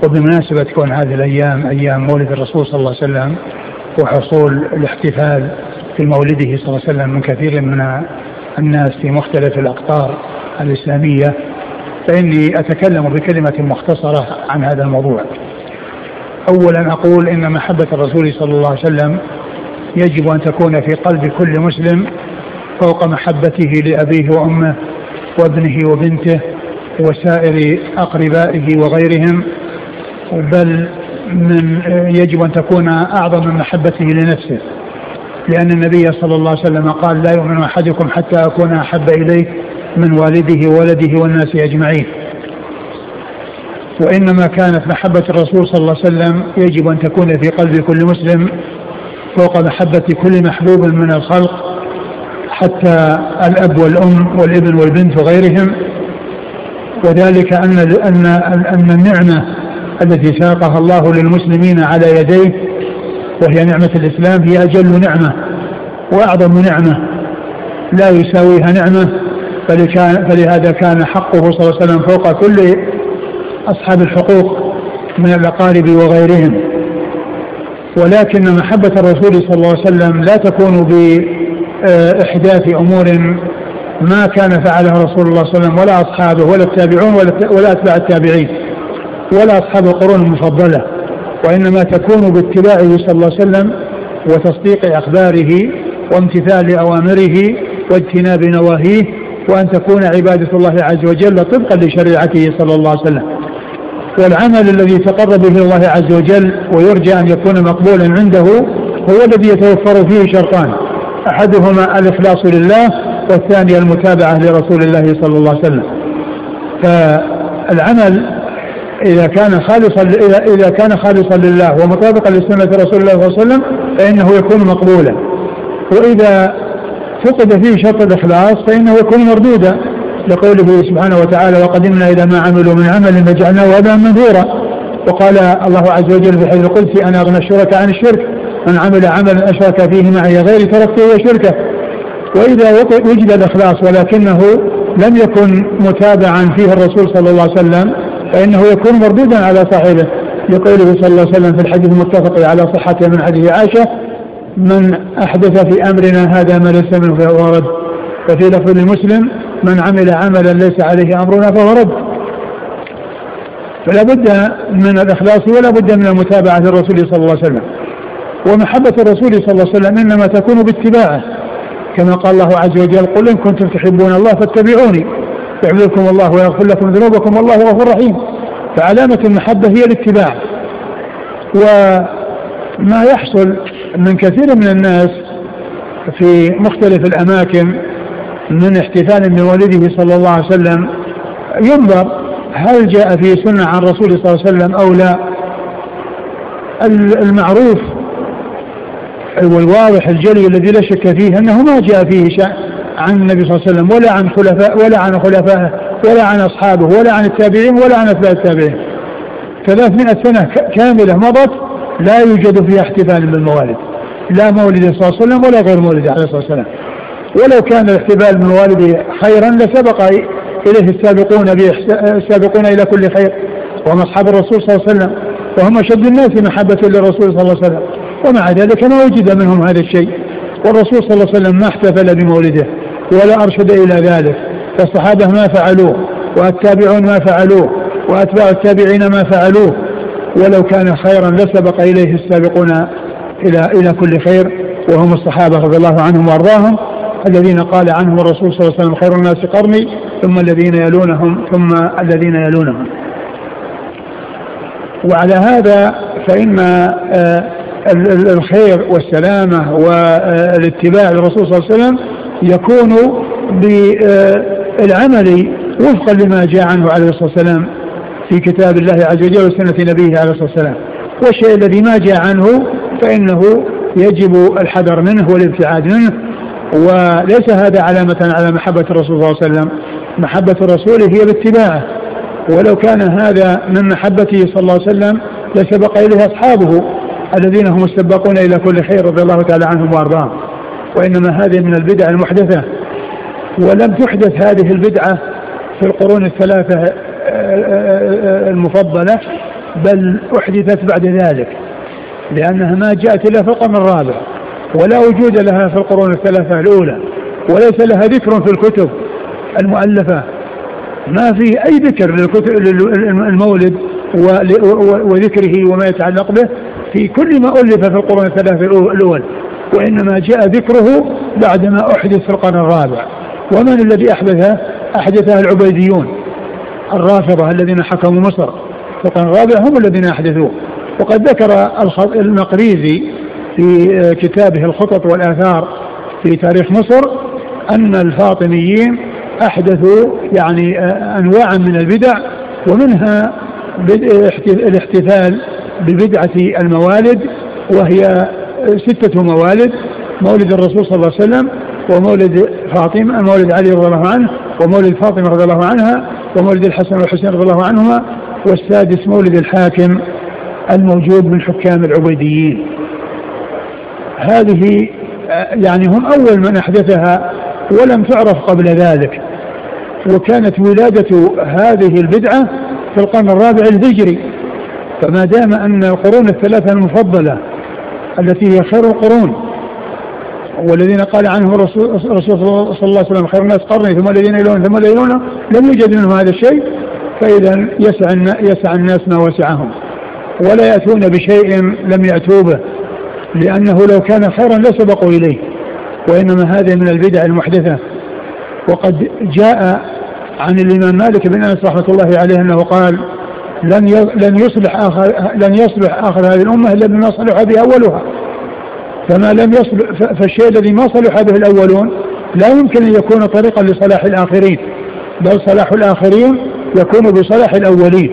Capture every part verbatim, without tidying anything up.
وبمناسبة كون هذه الأيام أيام مولد الرسول صلى الله عليه وسلم وحصول الاحتفال في مولده صلى الله عليه وسلم من كثير من الناس في مختلف الأقطار الإسلامية، فإني أتكلم بكلمة مختصرة عن هذا الموضوع. أولا أقول إن محبة الرسول صلى الله عليه وسلم يجب أن تكون في قلب كل مسلم فوق محبته لأبيه وأمه وابنه وبنته وسائر أقربائه وغيرهم، بل من يجب أن تكون أعظم من محبته لنفسه، لأن النبي صلى الله عليه وسلم قال: لا يؤمن أحدكم حتى أكون أحب إليه من والده وولده والناس أجمعين. وإنما كانت محبة الرسول صلى الله عليه وسلم يجب أن تكون في قلب كل مسلم فوق محبة كل محبوب من الخلق، حتى الأب والأم والابن والبنت وغيرهم. وذلك أن أن أن النعمة التي ساقها الله للمسلمين على يديه وهي نعمة الإسلام هي أجل نعمة وأعظم نعمة لا يساويها نعمة، فلهذا كان حقه صلى الله عليه وسلم فوق كل أصحاب الحقوق من الأقارب وغيرهم. ولكن محبة الرسول صلى الله عليه وسلم لا تكون بإحداث أمور ما كان فعلها رسول الله صلى الله عليه وسلم ولا أصحابه ولا التابعون ولا أتباع التابعين ولا أصحاب القرون المفضلة، وإنما تكون باتباعه صلى الله عليه وسلم وتصديق أخباره وامتثال أوامره واجتناب نواهيه، وأن تكون عبادة الله عز وجل طبقا لشريعته صلى الله عليه وسلم. والعمل الذي تقرب به الله عز وجل ويرجى أن يكون مقبولا عنده هو الذي يتوفر فيه شرطان: أحدهما الإخلاص لله، والثاني المتابعة لرسول الله صلى الله عليه وسلم. فالعمل إذا كان خالصا إذا كان خالصا لله ومطابقا لسنة رسول الله صلى الله عليه وسلم فإنه يكون مقبولا، وإذا فقد فيه شرط الإخلاص فإنه يكون مردودا، لقوله سبحانه وتعالى: وقدمنا إلى ما عملوا من عمل فجعلناه هباء منثورا. وقال الله عز وجل في حديث القدسي: أنا أغنى الشركاء عن الشرك، من عمل عملا أشرك فيه معي غيري تركته وشركه. وإذا وجد الإخلاص ولكنه لم يكن متابعا فيه الرسول صلى الله عليه وسلم فإنه يكون مردودا على صاحبه، لقوله صلى الله عليه وسلم في الحديث المتفق على صحته من حديث عائشة: من أحدث في أمرنا هذا ما ليس منه فهو رد. وفي لفظ المسلم: من عمل عملا ليس عليه أمرنا فهو رد. فلا بد من الإخلاص ولا بد من المتابعة للرسول صلى الله عليه وسلم. ومحبة الرسول صلى الله عليه وسلم إنما تكون باتباعه، كما قال الله عز وجل: قل إن كنتم تحبون الله فاتبعوني يحببكم الله ويغفر لكم ذنوبكم والله غفور رحيم. فعلامة المحبة هي الاتباع. وما يحصل من كثير من الناس في مختلف الأماكن من احتفال بمولده صلى الله عليه وسلم ينظر هل جاء فيه سنة عن رسول صلى الله عليه وسلم أو لا. المعروف والواضح الجلي الذي لا شك فيه أنه ما جاء فيه شيء عن النبي صلى الله عليه وسلم ولا عن خلفاء ولا عن خلفائه ولا عن أصحابه ولا عن التابعين ولا عن أتباع التابعين. ثلاثمائة سنة كاملة مضت لا يوجد فيها احتفال بالموالد، لا مولد صلى الله عليه وسلم ولا غير مولد عليه الصلاة والسلام. ولو كان الاحتفال بالموالد خيرا لسبق إليه السابقون السابقون إلى كل خير، وهم أصحاب الرسول صلى الله عليه وسلم، وهم أشد الناس محبة للرسول صلى الله عليه وسلم، ومع ذلك ما وجد منهم هذا الشيء. والرسول صلى الله عليه وسلم ما احتفل بمولده ولا أرشد إلى ذلك، فالصحابة ما فعلوه والتابعون ما فعلوه وأتباع التابعين ما فعلوه. ولو كان خيرا لسبق إليه السابقون إلى إلى كل خير، وهم الصحابة رضي الله عنهم وأرضاهم الذين قال عنهم الرسول صلى الله عليه وسلم: خير الناس قرني ثم الذين يلونهم ثم الذين يلونهم. وعلى هذا فإن الخير والسلامة والاتباع للرسول صلى الله عليه وسلم يكون بالعمل وفقا لما جاء عنه عليه الصلاة والسلام في كتاب الله عز وجل وسنة نبيه عليه الصلاة والسلام. والشيء الذي ما جاء عنه فإنه يجب الحذر منه والابتعاد منه، وليس هذا علامة على محبة الرسول صلى الله عليه وسلم. محبة الرسول هي باتباعه، ولو كان هذا من محبته صلى الله عليه وسلم لسبق إليه أصحابه الذين هم السباقون إلى كل خير رضي الله تعالى عنهم وأرضاهم. وإنما هذه من البدع المحدثة، ولم تحدث هذه البدعة في القرون الثلاثة المفضلة، بل أحدثت بعد ذلك، لأنها ما جاءت إلا في القرن الرابع، ولا وجود لها في القرون الثلاثة الأولى، وليس لها ذكر في الكتب المؤلفة، ما في أي ذكر للمولد وذكره وما يتعلق به في كل ما ألف في القرون الثلاثة الأول، وإنما جاء ذكره بعدما أحدث في القرن الرابع. ومن الذي أحدثه؟ أحدثه العبيديون الرافضة الذين حكموا مصر في القرن الرابع، هم الذين أحدثوه. وقد ذكر المقريزي في كتابه الخطط والآثار في تاريخ مصر أن الفاطميين أحدثوا يعني أنواعا من البدع، ومنها الاحتفال ببدعة الموالد، وهي ستة موالد: مولد الرسول صلى الله عليه وسلم، ومولد فاطمة، مولد علي رضي الله عنه، ومولد فاطمة رضي الله عنها، ومولد الحسن والحسين رضي الله عنهما، والسادس مولد الحاكم الموجود من حكام العبيديين. هذه يعني هم أول من أحدثها ولم تعرف قبل ذلك، وكانت ولادة هذه البدعة في القرن الرابع الهجري. فما دام أن القرون الثلاثة المفضلة التي هي خير القرون، والذين قال عنهم الرسول صلى الله عليه وسلم خير الناس قرني ثم الذين يلون ثم الذين يلون، لم يوجد منهم هذا الشيء، فإذا يسع يسع الناس ما وسعهم، ولا يأتون بشيء لم يأتوا به، لأنه لو كان خيرا لسبقوا إليه، وإنما هذا من البدع المحدثة. وقد جاء عن الإمام مالك بن أنس رحمة الله عليه أنه قال: لن لن يصلح آخر لن يصلح آخر هذه الأمة إلا بما صلح به أولها. فما لم يصلح، فالشيء الذي ما صلح به الأولون لا يمكن أن يكون طريقا لصلاح الآخرين، بل صلاح الآخرين يكون بصلاح الأولين.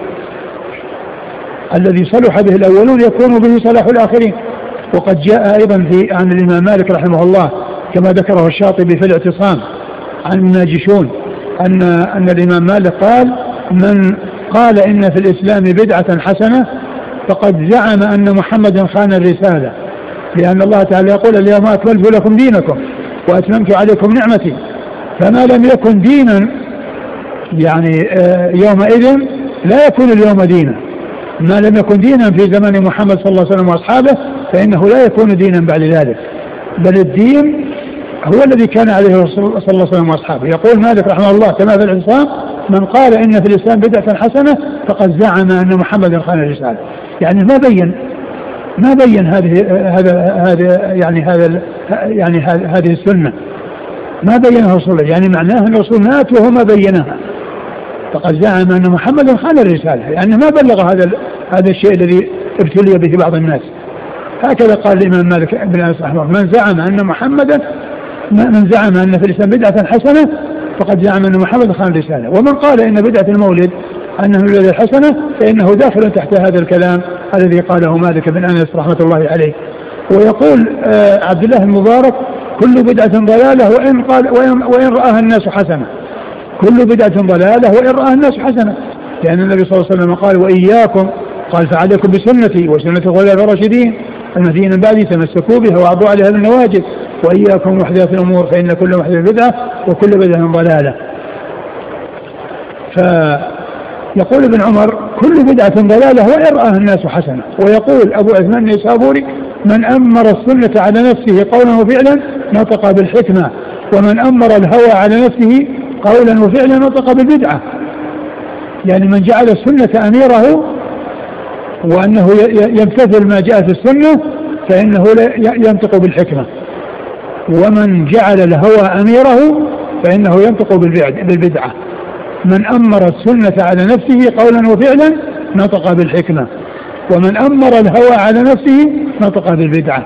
الذي صلح به الأولون يكون به صلاح الآخرين. وقد جاء أيضا في عن الإمام مالك رحمه الله كما ذكره الشاطبي في الاعتصام عن الناجشون أن أن الإمام مالك قال: من قال إن في الإسلام بدعة حسنة فقد زعم أن محمدا خان الرسالة، لأن الله تعالى يقول: اليوم أكملت لكم دينكم وأتممت عليكم نعمتي. فما لم يكن دينا يعني يومئذ لا يكون اليوم دينا. ما لم يكن دينا في زمن محمد صلى الله عليه وسلم وأصحابه فإنه لا يكون دينا بعد ذلك، بل الدين هو الذي كان عليه الرسول صلى الله عليه وسلم وأصحابه. يقول مالك رحمه الله كما في الاعتصام: من قال إن في الإسلام بدعة حسنة فقد زعم أن محمدا خان الرسالة. يعني ما بين ما بين هذه هذا هذا يعني هذا يعني هذه السنة، ما بينها الرسول، يعني معناه أن الرسول مات وهو ما بينها، فقد زعم أن محمدا خان الرسالة، يعني ما بلغ هذا هذا الشيء الذي ابتلي به بعض الناس. هكذا قال الإمام مالك بن أنس رحمه الله: من زعم أن محمدا من زعم أن في الإسلام بدعة حسنة فقد زعم أن محمدا خان الرسالة. ومن قال إن بدعة المولد أنه الولد الحسنة فإنه داخل تحت هذا الكلام الذي قاله مالك بن أنس رحمة الله عليه. ويقول آه عبد الله المبارك: كل بدعة ضلالة وإن قال وإن, وإن رآها الناس حسنة. كل بدعة ضلالة وإن رآها الناس حسنة، لأن النبي صلى الله عليه وسلم قال: وإياكم، قال: فعليكم بسنتي وسنة الخلفاء الراشدين المهديين من بعدي تمسكوا بها وعضوا عليها بالنواجذ، وإياكم محدثات الأمور فإن كل محدث بدعة وكل بدعة ضلالة. فيقول ابن عمر: كل بدعة ضلالة وإن رآها الناس حسنة. ويقول أبو عثمان النيسابوري: من أمر السنة على نفسه قولا وفعلا نطق بالحكمة، ومن أمر الهوى على نفسه قولا وفعلا نطق بالبدعة. يعني من جعل السنة أميره وأنه يمتثل ما جاء في السنة فإنه ينطق بالحكمة، ومن جعل الهوى أميره فإنه ينطق بالبدعة. من أمر السنة على نفسه قولا وفعلا نطق بالحكمة، ومن أمر الهوى على نفسه نطق بالبدعة.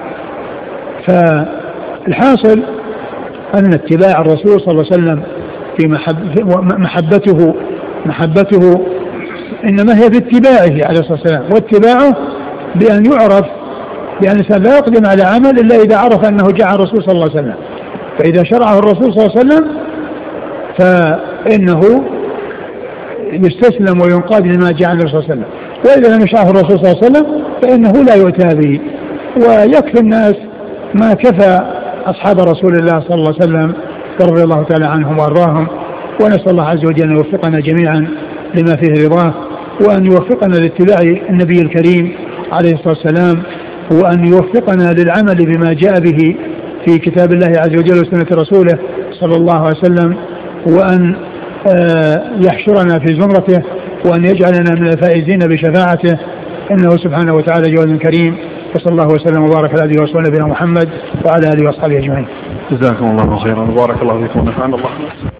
فالحاصل أن اتباع الرسول صلى الله عليه وسلم في محبته محبته إنما هي باتباعه عليه الصلاة والسلام، واتباعه بأن يعرف بأن الإنسان لا يقدم على عمل إلا إذا عرف أنه جاء الرسول صلى الله عليه وسلم. فإذا شرعه الرسول صلى الله عليه وسلم فإنه يستسلم وينقاد لما جاء عن الرسول صلى الله عليه وسلم، وإذا لم يشرعه الرسول صلى الله عليه وسلم فإنه لا يؤتى به. ويكفي الناس ما كفى أصحاب رسول الله صلى الله عليه وسلم رضي الله تعالى عنهم وأرضاهم، ونسأل الله عز وجل أن يوفقنا جميعا لما فيه رضاه وأن يوفقنا لاتباع النبي الكريم عليه الصلاة والسلام، وأن يوفقنا للعمل بما جاء به في كتاب الله عز وجل وسنة رسوله صلى الله عليه وسلم، وأن يحشرنا في زمرته، وأن يجعلنا من الفائزين بشفاعته، إنه سبحانه وتعالى جواد كريم. وصلى الله وسلم وبارك على عبده ورسوله نبينا محمد وعلى آله وأصحابه أجمعين. جزاكم الله خيرا وبارك الله فيكم ونفعنا الله.